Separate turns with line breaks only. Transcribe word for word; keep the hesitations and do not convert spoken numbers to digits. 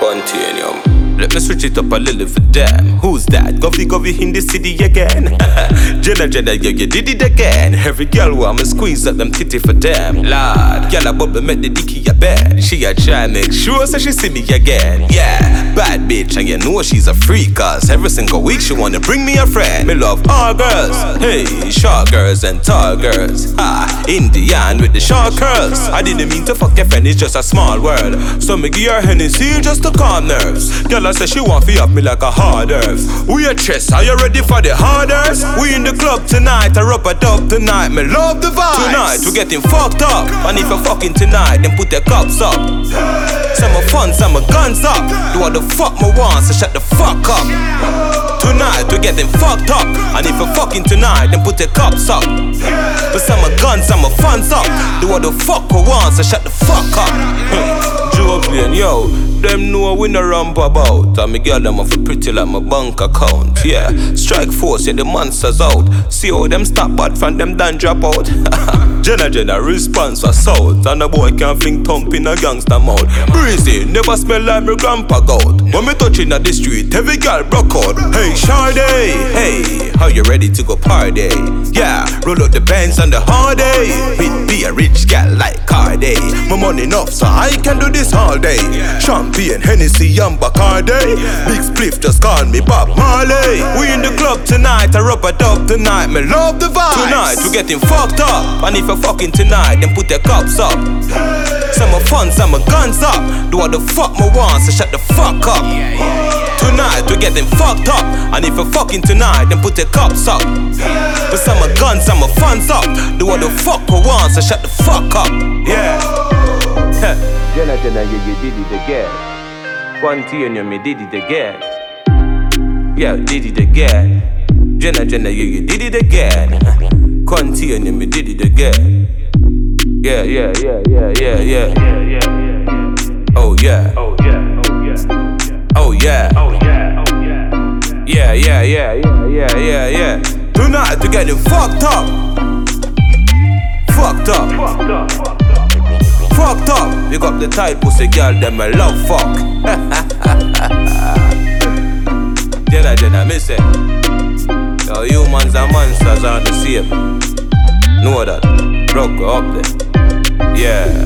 Continuum. Let me switch it up a little for them. Who's that? Govy Govy in the city again. Jenna Jenna, yeah, you did it again. Every girl want me squeeze up them titty for them. Lord, girl a bubble make the dicky a bed. She a try make sure so she see me again. Yeah, bad bitch and you know she's a freak. Cause every single week she wanna bring me a friend. Me love all girls, hey, short girls and tall girls. Ha, Indian with the short curls. I didn't mean to fuck your friend, it's just a small world. So me give her Hennessy just to calm nerves. Girl I say she want fi up me like a hard earth. We a chess, are you ready for the harders? We in the club tonight, I rub a dub tonight. Me love the vibe. Tonight we getting fucked up. And if you're fucking tonight, then put the cups up. Some are fun, some are guns up. Do what the fuck me want, so shut the fuck up. Tonight we getting fucked up. And if you're fucking tonight, then put the cups up. But some are guns, some are funds up. Do what the fuck we want, so shut the fuck up. Jovian, yo, them know we no ramp about. And me girl them off pretty like my bank account. Yeah, strike force, yeah, the monsters out. See how them stop bad from them done drop out. Jenna Jenna response was south. And the boy can't think thump in a gangster mouth. Breezy, never smell like my grandpa goat. When me touching at the street, every girl broke out. Hey, Sade, hey, how you ready to go party? Yeah, roll out the Benz on the hard day. With be a rich gal like Cardi. My money enough so I can do this all day. Champagne, Hennessy, and Bacardi. Big spliff just call me Bob Marley. We in the club tonight, I rub a dub tonight. Me love the vibe. Tonight we getting fucked up. And if you're fucking tonight, then put your cups up. Some are fun, some are guns up. Do what the fuck me want, so shut the fuck up. Tonight we getting fucked up. And if you're fucking tonight, then put your cups up. But some are guns, some are funds up. Do what the fuck we want, so shut the fuck up. Yeah. Jenna Jenna, yeah, you did it again. Continuum, me did it again. Yeah, did it again. Jenna Jenna, yeah, you did it again. Continuum, me did it again. Yeah, yeah, yeah, yeah, yeah, yeah. Oh yeah. Oh yeah. Oh yeah. Oh yeah. Oh yeah. Oh yeah. Yeah, yeah, yeah, yeah, yeah, yeah, yeah. Tonight we getting fucked up. Fucked up. Fucked up. Fucked up. Pick up the tight pussy girl, them I love fuck. Jenna Jenna, me say, yo, humans and monsters are the same. Know that, broke up there. Yeah.